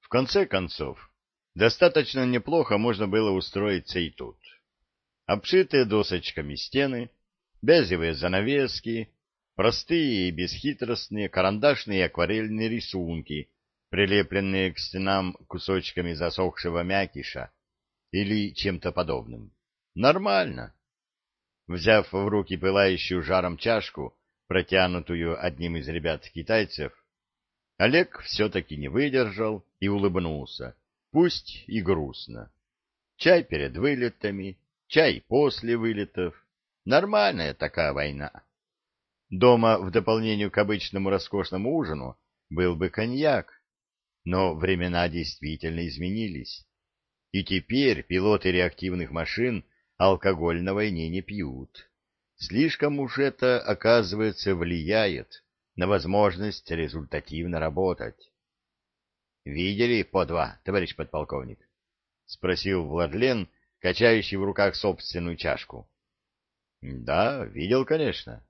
конце концов, достаточно неплохо можно было устроиться и тут. Обшитые досочками стены, бязевые занавески, простые и бесхитростные карандашные и акварельные рисунки, прилепленные к стенам кусочками засохшего мякиша или чем-то подобным. Нормально. Взяв в руки пылающую жаром чашку, протянутую одним из ребят-китайцев, Олег все-таки не выдержал и улыбнулся, пусть и грустно. Чай перед вылетами, чай после вылетов. Нормальная такая война. Дома в дополнение к обычному роскошному ужину был бы коньяк, но времена действительно изменились. И теперь пилоты реактивных машин алкоголь на войне не пьют. Слишком уж это, оказывается, влияет на возможность результативно работать. — Видели по два, товарищ подполковник? — спросил Владлен, качающий в руках собственную чашку. — Да, видел, конечно.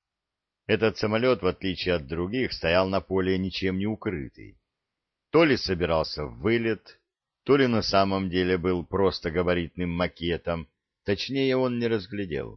Этот самолет, в отличие от других, стоял на поле ничем не укрытый. То ли собирался в вылет, то ли на самом деле был просто габаритным макетом, точнее он не разглядел.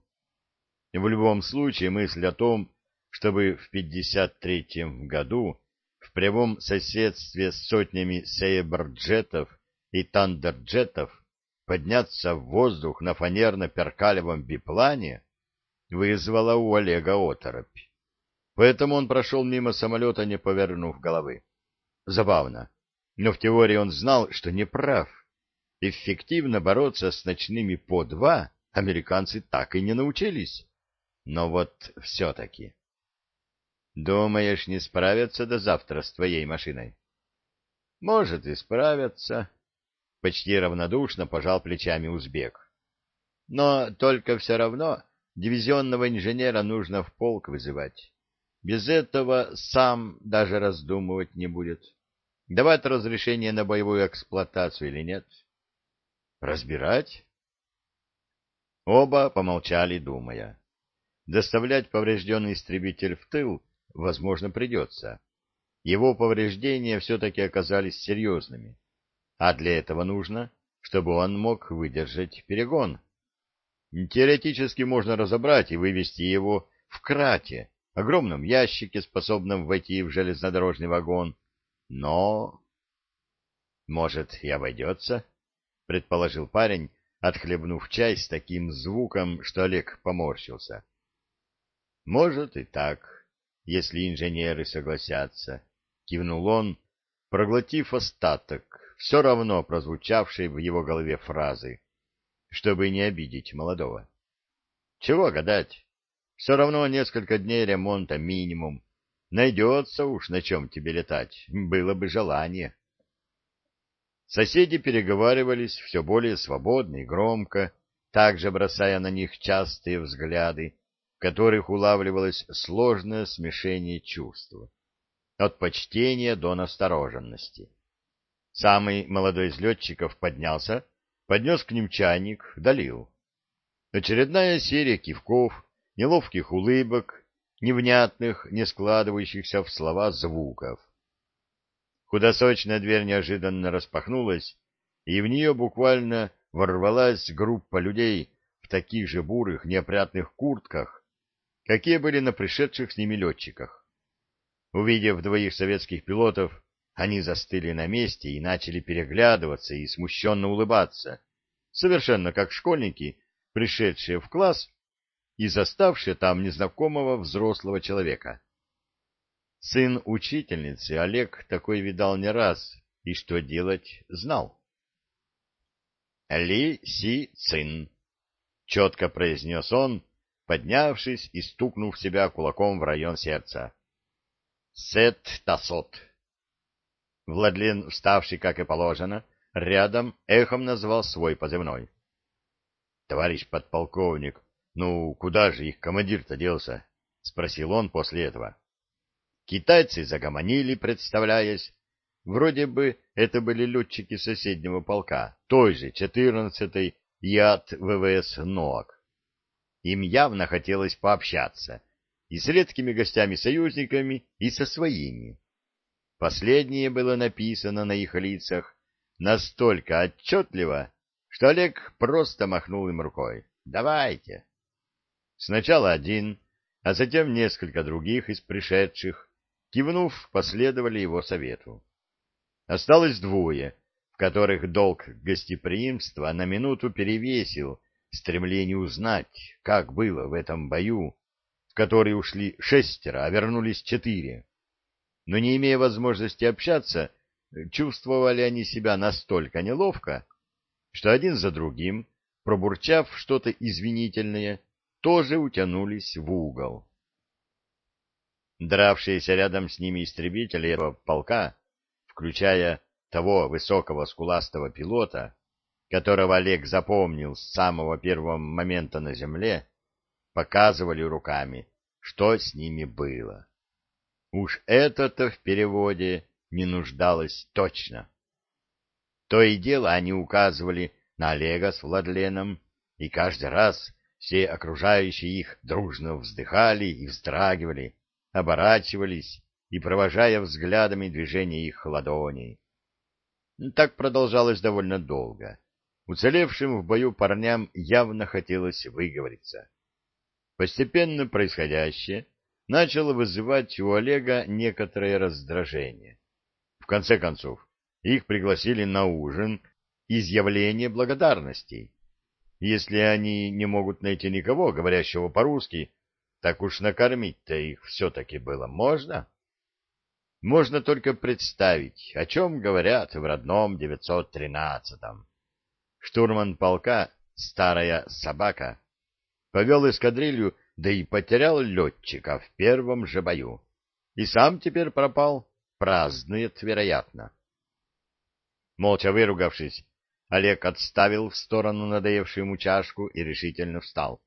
В любом случае мысль о том, чтобы в 1953 году в прямом соседстве с сотнями сейбрджетов и тандерджетов подняться в воздух на фанерно-перкалевом биплане, вызвала у Олега оторопь. Поэтому он прошел мимо самолета, не повернув головы. Забавно, но в теории он знал, что не прав. Эффективно бороться с ночными по-2 американцы так и не научились. Но вот все-таки. Думаешь, не справятся до завтра с твоей машиной? Может, и справятся. Почти равнодушно пожал плечами узбек. Но только все равно дивизионного инженера нужно в полк вызывать. Без этого сам даже раздумывать не будет. Давать разрешение на боевую эксплуатацию или нет? Разбирать? Оба помолчали, думая. Доставлять поврежденный истребитель в тыл, возможно, придется. Его повреждения все-таки оказались серьезными. А для этого нужно, чтобы он мог выдержать перегон. Теоретически можно разобрать и вывести его в крате, огромном ящике, способном войти в железнодорожный вагон. Но... Может, и обойдется, — предположил парень, отхлебнув чай с таким звуком, что Олег поморщился. — Может, и так, если инженеры согласятся, — кивнул он, проглотив остаток, все равно прозвучавшей в его голове фразы, чтобы не обидеть молодого. Чего гадать? Все равно несколько дней ремонта минимум. Найдется уж на чем тебе летать, было бы желание. Соседи переговаривались все более свободно и громко, также бросая на них частые взгляды, в которых улавливалось сложное смешение чувств, от почтения до настороженности. Самый молодой из летчиков поднялся, поднес к ним чайник, долил. Очередная серия кивков, неловких улыбок, невнятных, не складывающихся в слова звуков. Худосочная дверь неожиданно распахнулась, и в нее буквально ворвалась группа людей в таких же бурых, неопрятных куртках, какие были на пришедших с ними летчиках. Увидев двоих советских пилотов, они застыли на месте и начали переглядываться и смущенно улыбаться, совершенно как школьники, пришедшие в класс и заставшие там незнакомого взрослого человека. Сын учительницы Олег такой видал не раз, и что делать знал. «Ли Си Цин», — четко произнес он, поднявшись и стукнув себя кулаком в район сердца. «Сет Тасот». Владлен, вставший, как и положено, рядом эхом назвал свой позывной. — Товарищ подполковник, ну куда же их командир-то делся? — спросил он после этого. Китайцы загомонили, представляясь. Вроде бы это были летчики соседнего полка, той же 14-й ЯТ ВВС НОАК. Им явно хотелось пообщаться и с редкими гостями-союзниками, и со своими. Последнее было написано на их лицах настолько отчетливо, что Олег просто махнул им рукой. «Давайте». Сначала один, а затем несколько других из пришедших, кивнув, последовали его совету. Осталось двое, в которых долг гостеприимства на минуту перевесил стремление узнать, как было в этом бою, в который ушли 6, а вернулись 4. Но не имея возможности общаться, чувствовали они себя настолько неловко, что один за другим, пробурчав что-то извинительное, тоже утянулись в угол. Дравшиеся рядом с ними истребители этого полка, включая того высокого скуластого пилота, которого Олег запомнил с самого первого момента на земле, показывали руками, что с ними было. Уж это-то в переводе не нуждалось точно. То и дело они указывали на Олега с Владленом, и каждый раз все окружающие их дружно вздыхали и вздрагивали, оборачивались и провожая взглядами движения их ладоней. Так продолжалось довольно долго. Уцелевшим в бою парням явно хотелось выговориться. Постепенно происходящее начало вызывать у Олега некоторое раздражение. В конце концов, их пригласили на ужин изъявление благодарностей. Если они не могут найти никого, говорящего по-русски, так уж накормить-то их все-таки было можно. Можно только представить, о чем говорят в родном 913-м. Штурман полка, старая собака, повел эскадрилью, да и потерял летчика в первом же бою. И сам теперь пропал, празднует, вероятно. Молча выругавшись, Олег отставил в сторону надоевшую ему чашку и решительно встал.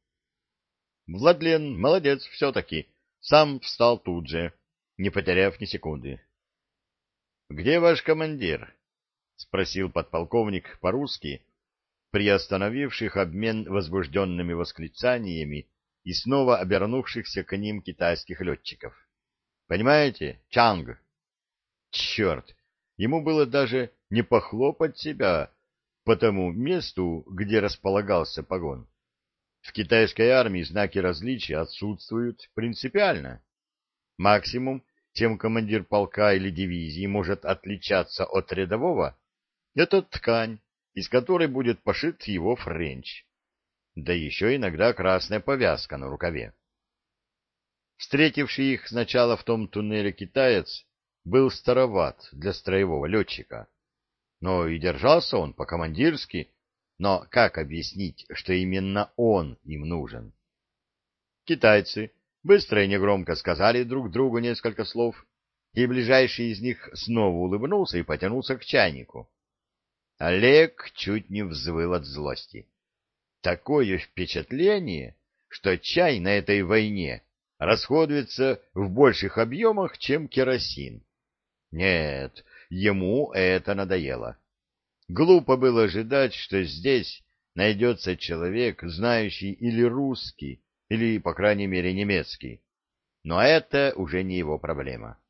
Владлен молодец все-таки, сам встал тут же, не потеряв ни секунды. — Где ваш командир? — спросил подполковник по-русски, приостановивших обмен возбужденными восклицаниями и снова обернувшихся к ним китайских летчиков. — Понимаете, Чанг? Черт! Ему было даже не похлопать себя по тому месту, где располагался погон. В китайской армии знаки различия отсутствуют принципиально. Максимум, чем командир полка или дивизии может отличаться от рядового, это ткань, из которой будет пошит его френч. Да еще иногда красная повязка на рукаве. Встретивший их сначала в том туннеле китаец был староват для строевого летчика. Но и держался он по-командирски, но как объяснить, что именно он им нужен? Китайцы быстро и негромко сказали друг другу несколько слов, и ближайший из них снова улыбнулся и потянулся к чайнику. Олег чуть не взвыл от злости. Такое впечатление, что чай на этой войне расходуется в больших объемах, чем керосин. Нет, ему это надоело. Глупо было ожидать, что здесь найдется человек, знающий или русский, или, по крайней мере, немецкий. Но это уже не его проблема.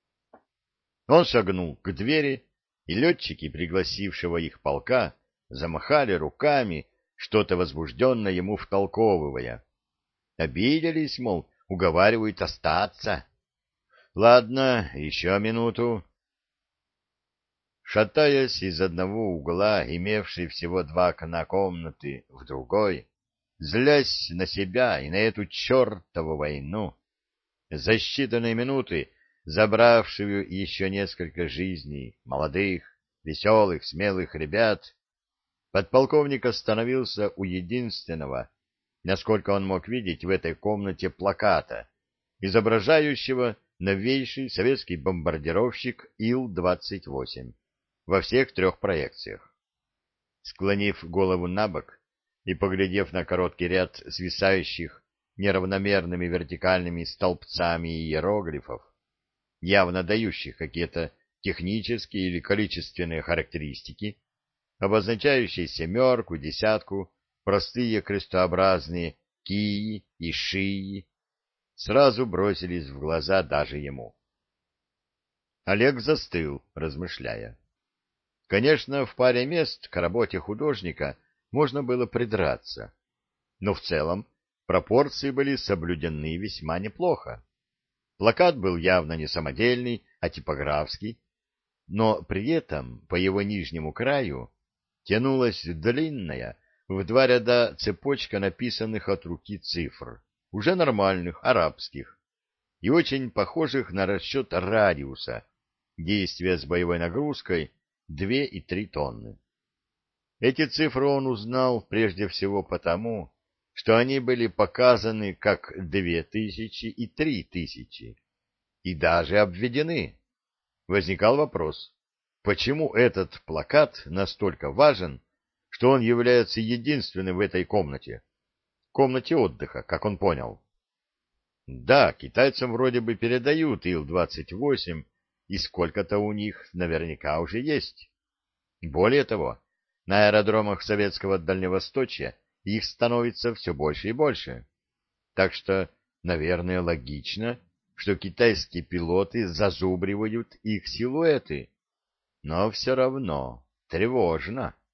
Он шагнул к двери, и летчики, пригласившего их полка, замахали руками, что-то возбужденно ему втолковывая. Обиделись, мол, уговаривают остаться. Ладно, еще минуту. Шатаясь из одного угла, имевший всего 2 окна комнаты, в другой, злясь на себя и на эту чертову войну, за считанные минуты забравшую еще несколько жизней молодых, веселых, смелых ребят, подполковник остановился у единственного, насколько он мог видеть в этой комнате, плаката, изображающего новейший советский бомбардировщик Ил-28 во всех 3 проекциях. Склонив голову набок и поглядев на короткий ряд свисающих неравномерными вертикальными столбцами иероглифов, явно дающих какие-то технические или количественные характеристики, обозначающие 7, 10, простые крестообразные кии и шии, сразу бросились в глаза даже ему. Олег застыл, размышляя. Конечно, в паре мест к работе художника можно было придраться, но в целом пропорции были соблюдены весьма неплохо. Плакат был явно не самодельный, а типографский, но при этом по его нижнему краю тянулась длинная, в 2 ряда цепочка написанных от руки цифр, уже нормальных, арабских, и очень похожих на расчет радиуса действия с боевой нагрузкой 2 и 3 тонны. Эти цифры он узнал прежде всего потому, что они были показаны как 2000 и 3000, и даже обведены. Возникал вопрос, почему этот плакат настолько важен, что он является единственным в этой комнате отдыха, как он понял. Да, китайцам вроде бы передают Ил-28, и сколько-то у них наверняка уже есть. Более того, на аэродромах советского Дальневосточья их становится все больше и больше. Так что, наверное, логично, что китайские пилоты зазубривают их силуэты. Но все равно тревожно.